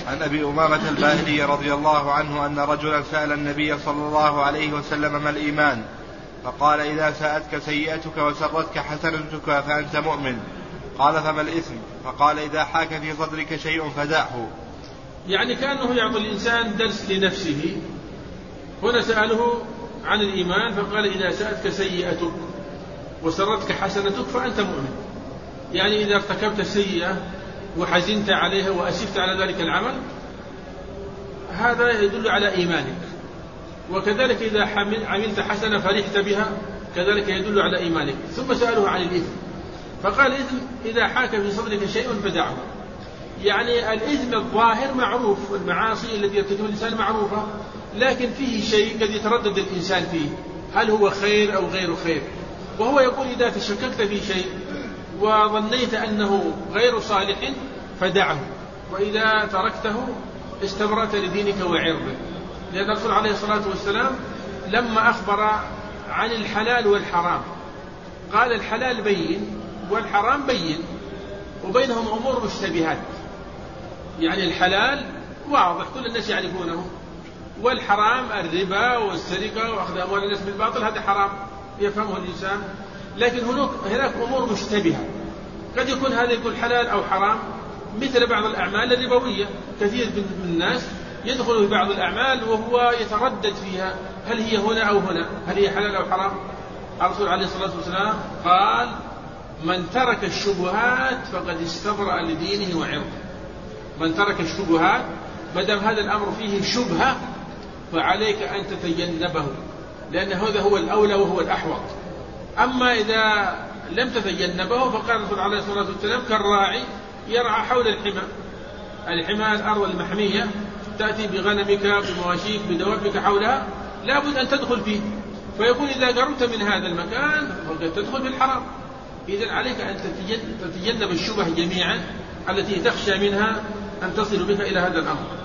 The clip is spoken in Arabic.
عن أبي أمامة الباهلي رضي الله عنه أن رجلا سأل النبي صلى الله عليه وسلم ما الإيمان؟ فقال إذا ساءتك سيئتك وسرتك حسنتك فأنت مؤمن. قال فما الإثم؟ فقال إذا حاك في صدرك شيء فدعه. يعني كأنه يعطي الإنسان درس لنفسه. هنا سأله عن الإيمان فقال إذا ساءتك سيئتك وسرتك حسنتك فأنت مؤمن. يعني إذا ارتكبت سيئة وحزنت عليها وأسفت على ذلك العمل هذا يدل على إيمانك، وكذلك إذا عملت حسنة فرحت بها كذلك يدل على إيمانك. ثم سأله عن الإثم فقال الإثم إذا حاك في صدرك شيء فدعه. يعني الإثم الظاهر معروف، والمعاصي التي يرتكبها الإنسان معروفة، لكن فيه شيء قد يتردد الإنسان فيه هل هو خير أو غير خير، وهو يقول إذا تشككت في شيء وظنيت أنه غير صالح فدعه، وإذا تركته استبرأت لدينك وعرضك. لأن الرسول عليه الصلاة والسلام لما أخبر عن الحلال والحرام قال الحلال بين والحرام بين وبينهم أمور مشتبهات. يعني الحلال واضح كل الناس يعرفونه، والحرام الربا والسرقة وأخذ أموال الناس بالباطل هذا حرام يفهمه الإنسان. لكن هناك أمور مشتبهة قد يكون هذا يقول حلال أو حرام، مثل بعض الأعمال الربوية. كثير من الناس يدخل في بعض الأعمال وهو يتردد فيها هل هي هنا أو هنا، هل هي حلال أو حرام. الرسول عليه الصلاة والسلام قال من ترك الشبهات فقد استبرأ لدينه وعرضه. من ترك الشبهات ما دام هذا الأمر فيه شبهة فعليك أن تتجنبه، لأن هذا هو الأولى وهو الأحوط. أما إذا لم تتجنبه فقال الرسول عليه الصلاة والسلام كالراعي يرعى حول الحمى الأرض المحمية، تأتي بغنمك بمواشيك بدوابك حولها لابد أن تدخل فيه، فيقول إذا قربت من هذا المكان فقد تدخل في الحرام. إذن عليك أن تتجنب الشبه جميعا التي تخشى منها أن تصل بك إلى هذا الأمر.